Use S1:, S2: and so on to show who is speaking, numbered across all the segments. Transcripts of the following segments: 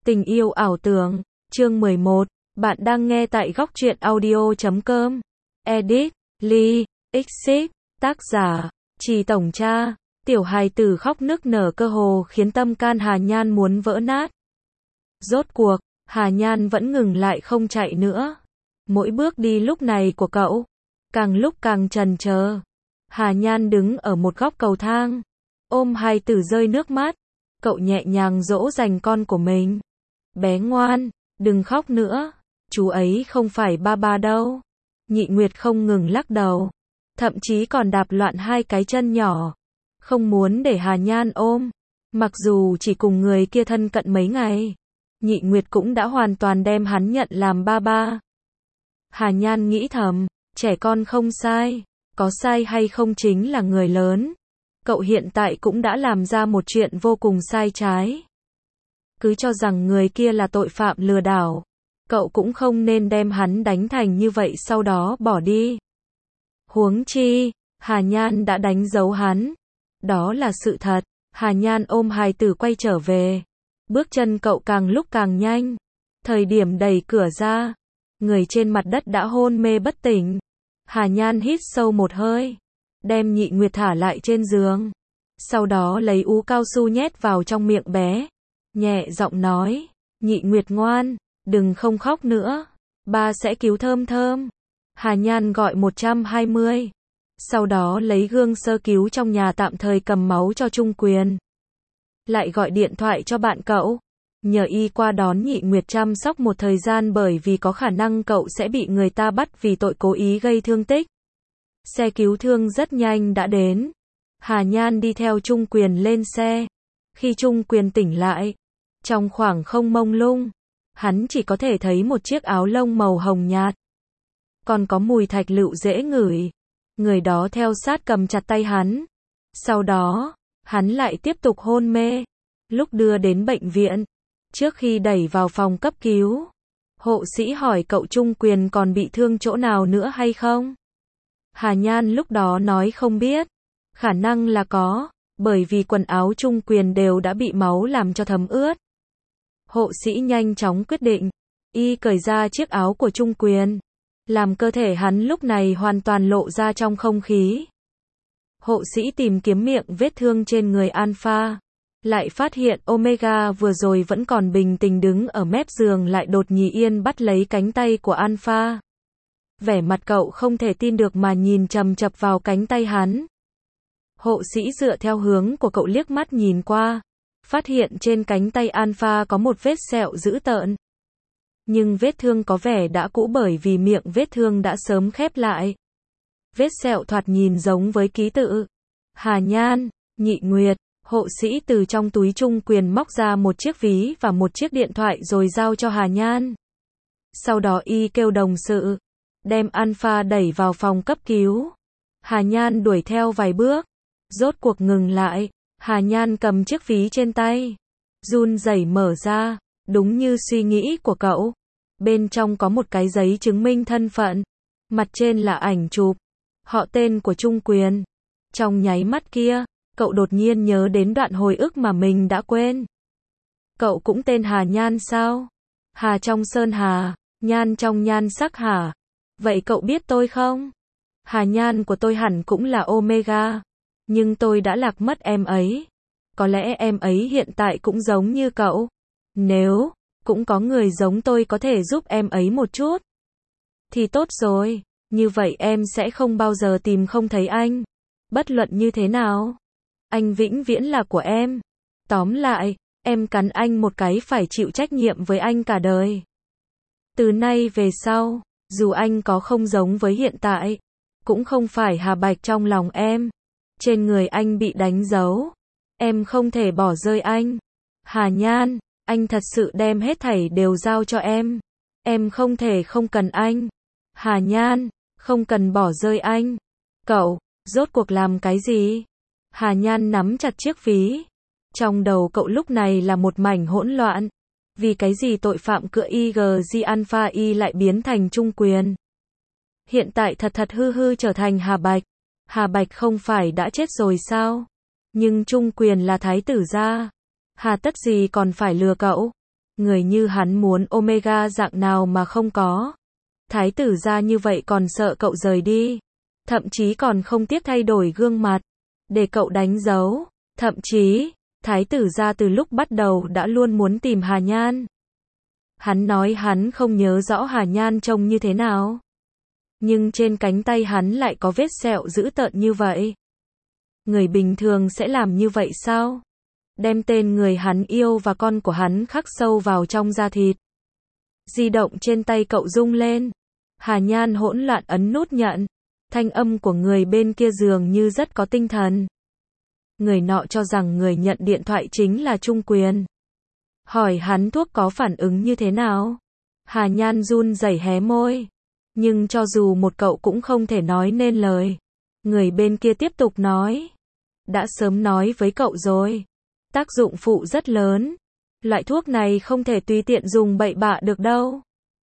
S1: Tình yêu ảo tưởng, chương 11, bạn đang nghe tại góc truyện audio.com. Edit, Ly, Xyz, tác giả, Trì Tổng Cha. Tiểu hài tử khóc nức nở cơ hồ khiến tâm can Hà Nhan muốn vỡ nát. Rốt cuộc, Hà Nhan vẫn ngừng lại không chạy nữa. Mỗi bước đi lúc này của cậu, càng lúc càng chần chờ. Hà Nhan đứng ở một góc cầu thang, ôm hài tử rơi nước mắt. Cậu nhẹ nhàng dỗ dành con của mình. Bé ngoan, đừng khóc nữa, chú ấy không phải ba ba đâu. Nhị Nguyệt không ngừng lắc đầu, thậm chí còn đạp loạn hai cái chân nhỏ, không muốn để Hà Nhan ôm. Mặc dù chỉ cùng người kia thân cận mấy ngày, Nhị Nguyệt cũng đã hoàn toàn đem hắn nhận làm ba ba. Hà Nhan nghĩ thầm, trẻ con không sai, có sai hay không chính là người lớn. Cậu hiện tại cũng đã làm ra một chuyện vô cùng sai trái. Cứ cho rằng người kia là tội phạm lừa đảo, cậu cũng không nên đem hắn đánh thành như vậy sau đó bỏ đi. Huống chi, Hà Nhan đã đánh dấu hắn. Đó là sự thật. Hà Nhan ôm hài tử quay trở về. Bước chân cậu càng lúc càng nhanh. Thời điểm đẩy cửa ra, người trên mặt đất đã hôn mê bất tỉnh. Hà Nhan hít sâu một hơi, đem Nhị Nguyệt thả lại trên giường. Sau đó lấy ú cao su nhét vào trong miệng bé. Nhẹ giọng nói, Nhị Nguyệt ngoan, đừng không khóc nữa. Ba sẽ cứu Thơm Thơm. Hà Nhan gọi 120. Sau đó lấy gương sơ cứu trong nhà tạm thời cầm máu cho Trung Quyền. Lại gọi điện thoại cho bạn cậu, nhờ y qua đón Nhị Nguyệt chăm sóc một thời gian bởi vì có khả năng cậu sẽ bị người ta bắt vì tội cố ý gây thương tích. Xe cứu thương rất nhanh đã đến. Hà Nhan đi theo Trung Quyền lên xe. Khi Trung Quyền tỉnh lại, trong khoảng không mông lung, hắn chỉ có thể thấy một chiếc áo lông màu hồng nhạt. Còn có mùi thạch lựu dễ ngửi. Người đó theo sát cầm chặt tay hắn. Sau đó, hắn lại tiếp tục hôn mê. Lúc đưa đến bệnh viện, trước khi đẩy vào phòng cấp cứu, hộ sĩ hỏi cậu Trung Quyền còn bị thương chỗ nào nữa hay không? Hà Nhan lúc đó nói không biết. Khả năng là có, bởi vì quần áo Trung Quyền đều đã bị máu làm cho thấm ướt. Hộ sĩ nhanh chóng quyết định, y cởi ra chiếc áo của Trung Quyền, làm cơ thể hắn lúc này hoàn toàn lộ ra trong không khí. Hộ sĩ tìm kiếm miệng vết thương trên người Alpha, lại phát hiện Omega vừa rồi vẫn còn bình tĩnh đứng ở mép giường lại đột nhiên bắt lấy cánh tay của Alpha. Vẻ mặt cậu không thể tin được mà nhìn chằm chằm vào cánh tay hắn. Hộ sĩ dựa theo hướng của cậu liếc mắt nhìn qua, phát hiện trên cánh tay Alpha có một vết sẹo dữ tợn. Nhưng vết thương có vẻ đã cũ bởi vì miệng vết thương đã sớm khép lại. Vết sẹo thoạt nhìn giống với ký tự. Hà Nhan, Nhị Nguyệt, hộ sĩ từ trong túi Trung Quyền móc ra một chiếc ví và một chiếc điện thoại rồi giao cho Hà Nhan. Sau đó y kêu đồng sự, đem Alpha đẩy vào phòng cấp cứu. Hà Nhan đuổi theo vài bước, rốt cuộc ngừng lại. Hà Nhan cầm chiếc ví trên tay, run rẩy mở ra, đúng như suy nghĩ của cậu. Bên trong có một cái giấy chứng minh thân phận, mặt trên là ảnh chụp, họ tên của Trung Quyền. Trong nháy mắt kia, cậu đột nhiên nhớ đến đoạn hồi ức mà mình đã quên. Cậu cũng tên Hà Nhan sao? Hà trong sơn hà, nhan trong nhan sắc hả? Vậy cậu biết tôi không? Hà Nhan của tôi hẳn cũng là Omega, nhưng tôi đã lạc mất em ấy. Có lẽ em ấy hiện tại cũng giống như cậu. Nếu cũng có người giống tôi có thể giúp em ấy một chút thì tốt rồi, như vậy em sẽ không bao giờ tìm không thấy anh. Bất luận như thế nào, anh vĩnh viễn là của em. Tóm lại, em cắn anh một cái phải chịu trách nhiệm với anh cả đời. Từ nay về sau, dù anh có không giống với hiện tại, cũng không phải Hà Bạch trong lòng em. Trên người anh bị đánh dấu, em không thể bỏ rơi anh. Hà Nhan, anh thật sự đem hết thảy đều giao cho em. Em không thể không cần anh. Hà Nhan, không cần bỏ rơi anh. Cậu, rốt cuộc làm cái gì? Hà Nhan nắm chặt chiếc ví. Trong đầu cậu lúc này là một mảnh hỗn loạn. Vì cái gì tội phạm cựa IG Alpha Y lại biến thành Trung Quyền? Hiện tại thật hư hư trở thành Hà Bạch. Hà Bạch không phải đã chết rồi sao? Nhưng Trung Quyền là thái tử gia. Hà tất gì còn phải lừa cậu? Người như hắn muốn Omega dạng nào mà không có. Thái tử gia như vậy còn sợ cậu rời đi. Thậm chí còn không tiếc thay đổi gương mặt. Để cậu đánh dấu. Thậm chí, thái tử gia từ lúc bắt đầu đã luôn muốn tìm Hà Nhan. Hắn nói hắn không nhớ rõ Hà Nhan trông như thế nào. Nhưng trên cánh tay hắn lại có vết sẹo dữ tợn như vậy. Người bình thường sẽ làm như vậy sao? Đem tên người hắn yêu và con của hắn khắc sâu vào trong da thịt. Di động trên tay cậu rung lên. Hà Nhan hỗn loạn ấn nút nhận. Thanh âm của người bên kia dường như rất có tinh thần. Người nọ cho rằng người nhận điện thoại chính là Trung Quyền. Hỏi hắn thuốc có phản ứng như thế nào? Hà Nhan run rẩy hé môi. Nhưng cho dù một cậu cũng không thể nói nên lời. Người bên kia tiếp tục nói. Đã sớm nói với cậu rồi. Tác dụng phụ rất lớn. Loại thuốc này không thể tùy tiện dùng bậy bạ được đâu.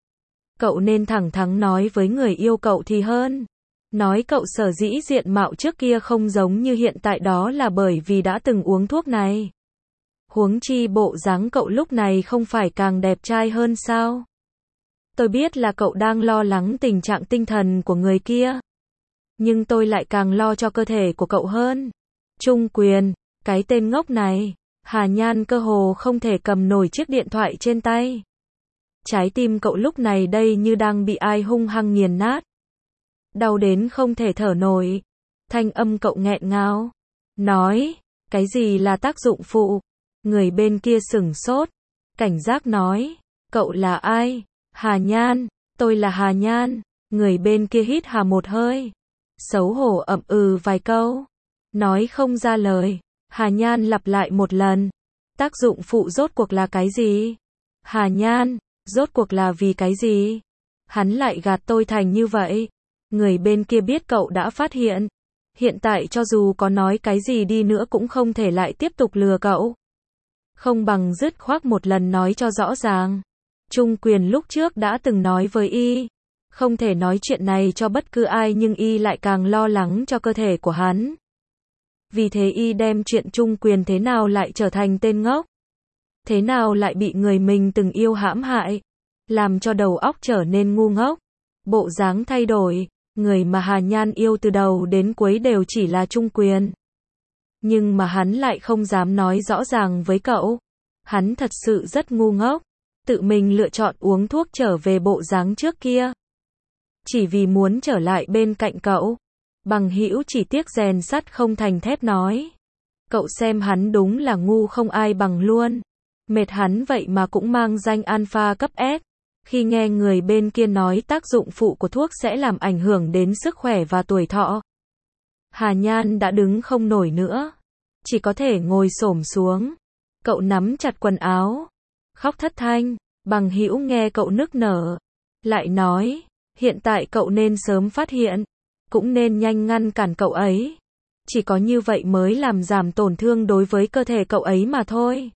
S1: Cậu nên thẳng thắn nói với người yêu cậu thì hơn. Nói cậu sở dĩ diện mạo trước kia không giống như hiện tại đó là bởi vì đã từng uống thuốc này. Huống chi bộ dáng cậu lúc này không phải càng đẹp trai hơn sao? Tôi biết là cậu đang lo lắng tình trạng tinh thần của người kia. Nhưng tôi lại càng lo cho cơ thể của cậu hơn. Trung Quyền, cái tên ngốc này. Hà Nhan cơ hồ không thể cầm nổi chiếc điện thoại trên tay. Trái tim cậu lúc này đây như đang bị ai hung hăng nghiền nát. Đau đến không thể thở nổi. Thanh âm cậu nghẹn ngào. Nói, cái gì là tác dụng phụ? Người bên kia sửng sốt. Cảnh giác nói, cậu là ai? Hà Nhan, tôi là Hà Nhan. Người bên kia hít hà một hơi. Xấu hổ ậm ừ vài câu. Nói không ra lời. Hà Nhan lặp lại một lần. Tác dụng phụ rốt cuộc là cái gì? Hà Nhan, rốt cuộc là vì cái gì? Hắn lại gạt tôi thành như vậy. Người bên kia biết cậu đã phát hiện. Hiện tại cho dù có nói cái gì đi nữa cũng không thể lại tiếp tục lừa cậu. Không bằng dứt khoát một lần nói cho rõ ràng. Trung Quyền lúc trước đã từng nói với y. Không thể nói chuyện này cho bất cứ ai nhưng y lại càng lo lắng cho cơ thể của hắn. Vì thế y đem chuyện Trung Quyền thế nào lại trở thành tên ngốc. Thế nào lại bị người mình từng yêu hãm hại. Làm cho đầu óc trở nên ngu ngốc. Bộ dáng thay đổi. Người mà Hà Nhan yêu từ đầu đến cuối đều chỉ là Trung Quyền. Nhưng mà hắn lại không dám nói rõ ràng với cậu. Hắn thật sự rất ngu ngốc. Tự mình lựa chọn uống thuốc trở về bộ dáng trước kia. Chỉ vì muốn trở lại bên cạnh cậu. Bằng hữu chỉ tiếc rèn sắt không thành thép nói. Cậu xem hắn đúng là ngu không ai bằng luôn. Mệt hắn vậy mà cũng mang danh alpha cấp S. Khi nghe người bên kia nói tác dụng phụ của thuốc sẽ làm ảnh hưởng đến sức khỏe và tuổi thọ. Hà Nhan đã đứng không nổi nữa. Chỉ có thể ngồi xổm xuống. Cậu nắm chặt quần áo. Khóc thất thanh. Bằng hữu nghe cậu nức nở. Lại nói, hiện tại cậu nên sớm phát hiện. Cũng nên nhanh ngăn cản cậu ấy. Chỉ có như vậy mới làm giảm tổn thương đối với cơ thể cậu ấy mà thôi.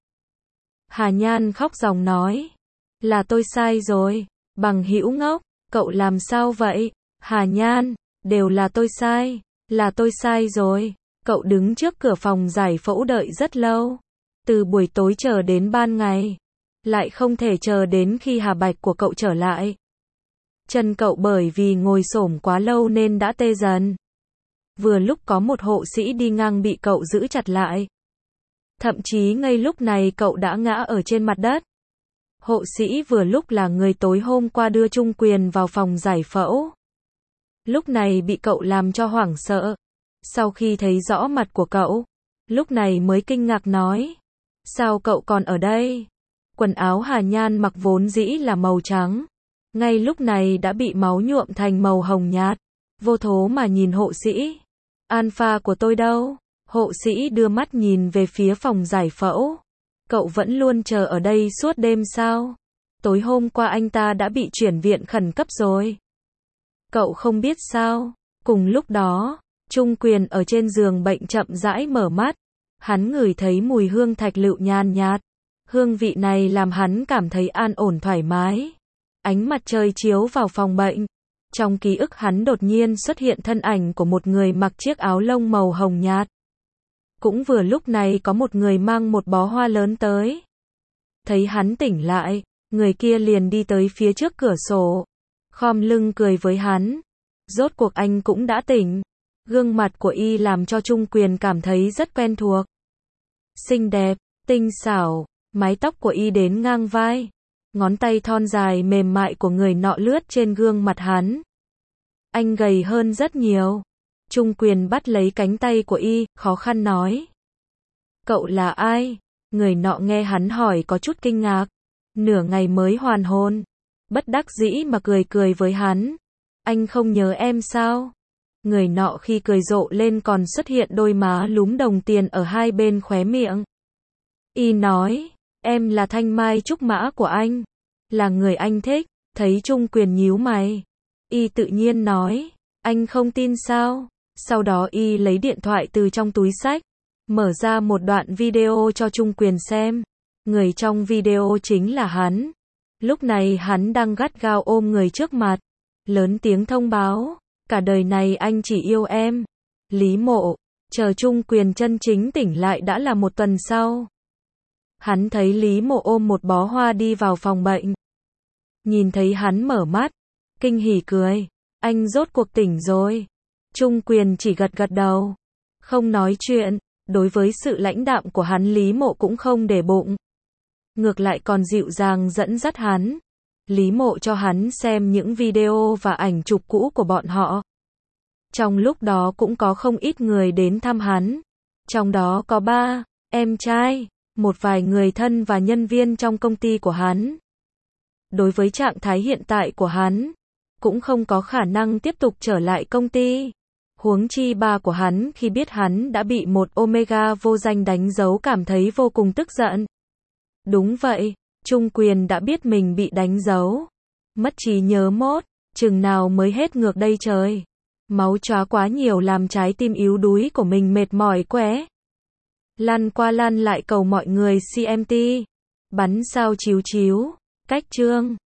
S1: Hà Nhan khóc ròng nói. Là tôi sai rồi. Bằng hữu ngốc, cậu làm sao vậy? Hà Nhan, đều là tôi sai. Là tôi sai rồi. Cậu đứng trước cửa phòng giải phẫu đợi rất lâu. Từ buổi tối chờ đến ban ngày. Lại không thể chờ đến khi hà bạch của cậu trở lại. Chân cậu bởi vì ngồi xổm quá lâu nên đã tê dần. Vừa lúc có một hộ sĩ đi ngang bị cậu giữ chặt lại. Thậm chí ngay lúc này cậu đã ngã ở trên mặt đất. Hộ sĩ vừa lúc là người tối hôm qua đưa Trung Quyền vào phòng giải phẫu. Lúc này bị cậu làm cho hoảng sợ. Sau khi thấy rõ mặt của cậu, lúc này mới kinh ngạc nói. Sao cậu còn ở đây? Quần áo Hà Nhan mặc vốn dĩ là màu trắng. Ngay lúc này đã bị máu nhuộm thành màu hồng nhạt. Vô thố mà nhìn hộ sĩ. Alpha của tôi đâu? Hộ sĩ đưa mắt nhìn về phía phòng giải phẫu. Cậu vẫn luôn chờ ở đây suốt đêm sao? Tối hôm qua anh ta đã bị chuyển viện khẩn cấp rồi. Cậu không biết sao? Cùng lúc đó, Trung Quyền ở trên giường bệnh chậm rãi mở mắt. Hắn ngửi thấy mùi hương thạch lựu nhàn nhạt. Hương vị này làm hắn cảm thấy an ổn thoải mái. Ánh mặt trời chiếu vào phòng bệnh. Trong ký ức hắn đột nhiên xuất hiện thân ảnh của một người mặc chiếc áo lông màu hồng nhạt. Cũng vừa lúc này có một người mang một bó hoa lớn tới. Thấy hắn tỉnh lại, người kia liền đi tới phía trước cửa sổ, khom lưng cười với hắn. Rốt cuộc anh cũng đã tỉnh. Gương mặt của y làm cho Trung Quyền cảm thấy rất quen thuộc. Xinh đẹp, tinh xảo, mái tóc của y đến ngang vai. Ngón tay thon dài mềm mại của người nọ lướt trên gương mặt hắn. Anh gầy hơn rất nhiều. Trung Quyền bắt lấy cánh tay của y, khó khăn nói. Cậu là ai? Người nọ nghe hắn hỏi có chút kinh ngạc. Nửa ngày mới hoàn hồn. Bất đắc dĩ mà cười cười với hắn. Anh không nhớ em sao? Người nọ khi cười rộ lên còn xuất hiện đôi má lúm đồng tiền ở hai bên khóe miệng. Y nói, em là thanh mai trúc mã của anh. Là người anh thích. Thấy Trung Quyền nhíu mày. Y tự nhiên nói, anh không tin sao? Sau đó y lấy điện thoại từ trong túi xách, mở ra một đoạn video cho Trung Quyền xem. Người trong video chính là hắn. Lúc này hắn đang gắt gao ôm người trước mặt, lớn tiếng thông báo, cả đời này anh chỉ yêu em. Lý Mộ, chờ Trung Quyền chân chính tỉnh lại đã là một tuần sau. Hắn thấy Lý Mộ ôm một bó hoa đi vào phòng bệnh. Nhìn thấy hắn mở mắt, kinh hỉ cười, anh rốt cuộc tỉnh rồi. Trung Quyền chỉ gật gật đầu, không nói chuyện. Đối với sự lãnh đạm của hắn Lý Mộ cũng không để bụng. Ngược lại còn dịu dàng dẫn dắt hắn. Lý Mộ cho hắn xem những video và ảnh chụp cũ của bọn họ. Trong lúc đó cũng có không ít người đến thăm hắn. Trong đó có ba em trai, một vài người thân và nhân viên trong công ty của hắn. Đối với trạng thái hiện tại của hắn, cũng không có khả năng tiếp tục trở lại công ty. Huống chi ba của hắn khi biết hắn đã bị một Omega vô danh đánh dấu cảm thấy vô cùng tức giận. Đúng vậy, Trung Quyền đã biết mình bị đánh dấu. Mất trí nhớ mốt, chừng nào mới hết ngược đây trời. Máu chó quá nhiều làm trái tim yếu đuối của mình mệt mỏi quẽ. Lăn qua lăn lại cầu mọi người CMT. Bắn sao chiếu chiếu. Cách chương.